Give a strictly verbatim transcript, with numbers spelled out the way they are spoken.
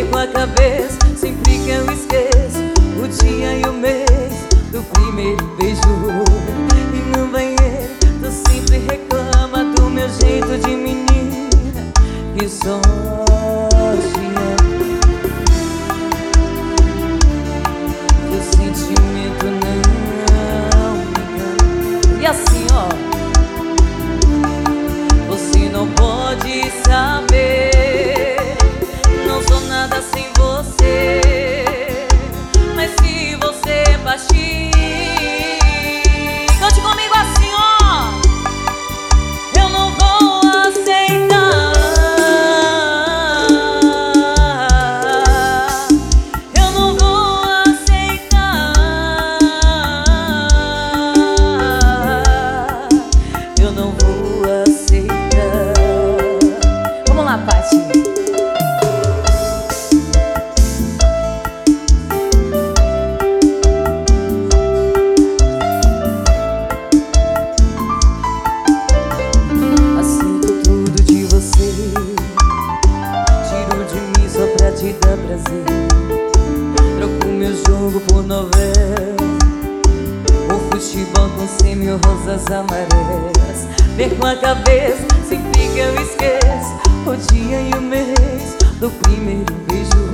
perco a cabeça sempre que eu esqueço o dia e o mês do primeiro beijo. E no banheiro tu sempre reclama do meu jeito de menina que só te ama. Teu sentimento não me engana. E assim, ó, você não pode saber, não sou nada sem você. Mas se você partir, cante comigo assim, ó, eu não vou aceitar, eu não vou aceitar, eu não vou aceitar. Vamos lá, Pati. Te dá prazer, troco meu jogo por novela, o futebol com cem mil rosas amarelas. Perco a cabeça sempre que eu esqueço o dia e o mês do primeiro beijo.